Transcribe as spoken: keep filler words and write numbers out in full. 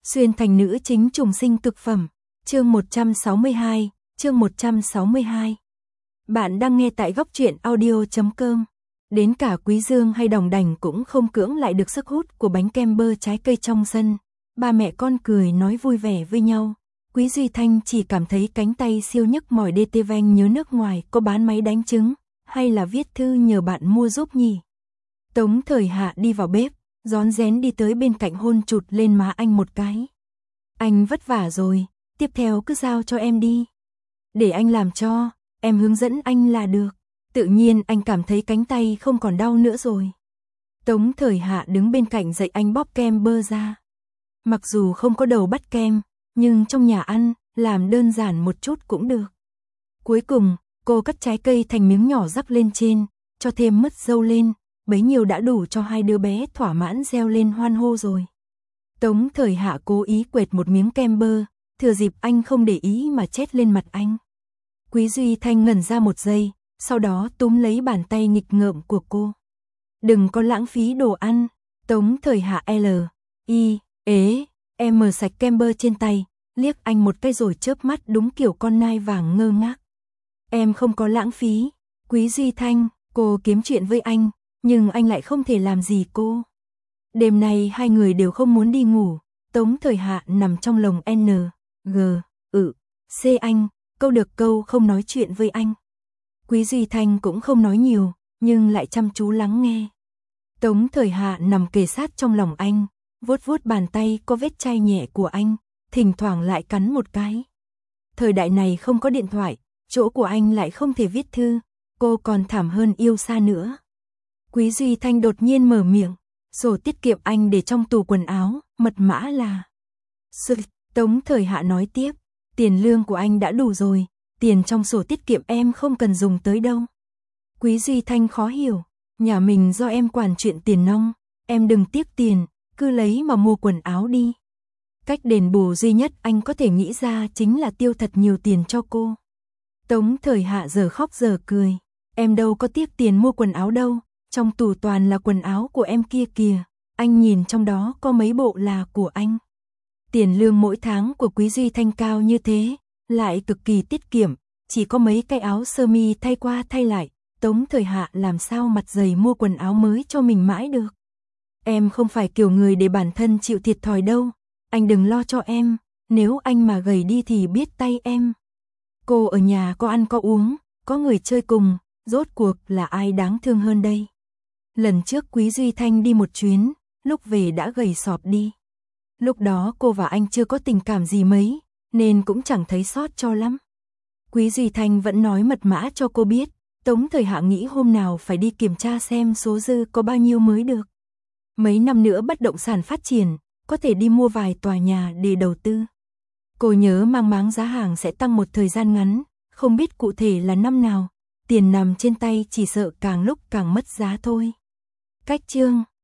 Xuyên thành nữ chính trùng sinh cực phẩm. Chương một trăm sáu mươi hai, chương một trăm sáu mươi hai. Bạn đang nghe tại góc truyện audio chấm com. Đến cả Quý Dương hay Đồng Đành cũng không cưỡng lại được sức hút của bánh kem bơ trái cây trong sân. Ba mẹ con cười nói vui vẻ với nhau. Quý Duy Thanh chỉ cảm thấy cánh tay siêu nhức mỏi đê tê vanh nhớ nước ngoài có bán máy đánh trứng, hay là viết thư nhờ bạn mua giúp nhỉ. Tống Thời Hạ đi vào bếp, rón rén đi tới bên cạnh hôn chụt lên má anh một cái. Anh vất vả rồi, tiếp theo cứ giao cho em đi. Để anh làm cho, em hướng dẫn anh là được. Tự nhiên anh cảm thấy cánh tay không còn đau nữa rồi. Tống Thời Hạ đứng bên cạnh dạy anh bóp kem bơ ra. Mặc dù không có đầu bắt kem, nhưng trong nhà ăn, làm đơn giản một chút cũng được. Cuối cùng, cô cắt trái cây thành miếng nhỏ rắc lên trên, cho thêm mứt dâu lên, bấy nhiêu đã đủ cho hai đứa bé thỏa mãn reo lên hoan hô rồi. Tống Thời Hạ cố ý quệt một miếng kem bơ, thừa dịp anh không để ý mà chét lên mặt anh. Quý Duy Thanh ngẩn ra một giây, sau đó túm lấy bàn tay nghịch ngợm của cô. Đừng có lãng phí đồ ăn. Tống Thời Hạ L, I, ế, em mở sạch kem bơ trên tay, liếc anh một cái rồi chớp mắt đúng kiểu con nai vàng ngơ ngác. Em không có lãng phí. Quý Duy Thanh, cô kiếm chuyện với anh, nhưng anh lại không thể làm gì cô. Đêm nay hai người đều không muốn đi ngủ. Tống Thời Hạ nằm trong lồng N, G, ự, C anh, câu được câu không nói chuyện với anh. Quý Duy Thanh cũng không nói nhiều, nhưng lại chăm chú lắng nghe. Tống Thời Hạ nằm kề sát trong lòng anh, vuốt vuốt bàn tay có vết chai nhẹ của anh, thỉnh thoảng lại cắn một cái. Thời đại này không có điện thoại, chỗ của anh lại không thể viết thư, cô còn thảm hơn yêu xa nữa. Quý Duy Thanh đột nhiên mở miệng, sổ tiết kiệm anh để trong tủ quần áo, mật mã là... Sự, Tống Thời Hạ nói tiếp, tiền lương của anh đã đủ rồi, tiền trong sổ tiết kiệm em không cần dùng tới đâu. Quý Duy Thanh khó hiểu, nhà mình do em quản chuyện tiền nong, em đừng tiếc tiền, cứ lấy mà mua quần áo đi. Cách đền bù duy nhất anh có thể nghĩ ra chính là tiêu thật nhiều tiền cho cô. Tống Thời Hạ giờ khóc giờ cười, em đâu có tiếc tiền mua quần áo đâu, trong tủ toàn là quần áo của em kia kìa, anh nhìn trong đó có mấy bộ là của anh. Tiền lương mỗi tháng của Quý Duy Thanh cao như thế, lại cực kỳ tiết kiệm, chỉ có mấy cái áo sơ mi thay qua thay lại, Tống Thời Hạ làm sao mặt dày mua quần áo mới cho mình mãi được. Em không phải kiểu người để bản thân chịu thiệt thòi đâu, anh đừng lo cho em, nếu anh mà gầy đi thì biết tay em. Cô ở nhà có ăn có uống, có người chơi cùng, rốt cuộc là ai đáng thương hơn đây. Lần trước Quý Duy Thanh đi một chuyến, lúc về đã gầy sọp đi. Lúc đó cô và anh chưa có tình cảm gì mấy, nên cũng chẳng thấy sót cho lắm. Quý Duy Thanh vẫn nói mật mã cho cô biết, Tống Thời Hạ nghĩ hôm nào phải đi kiểm tra xem số dư có bao nhiêu mới được. Mấy năm nữa bất động sản phát triển, có thể đi mua vài tòa nhà để đầu tư. Cô nhớ mang máng giá hàng sẽ tăng một thời gian ngắn, không biết cụ thể là năm nào, tiền nằm trên tay chỉ sợ càng lúc càng mất giá thôi. Cách chương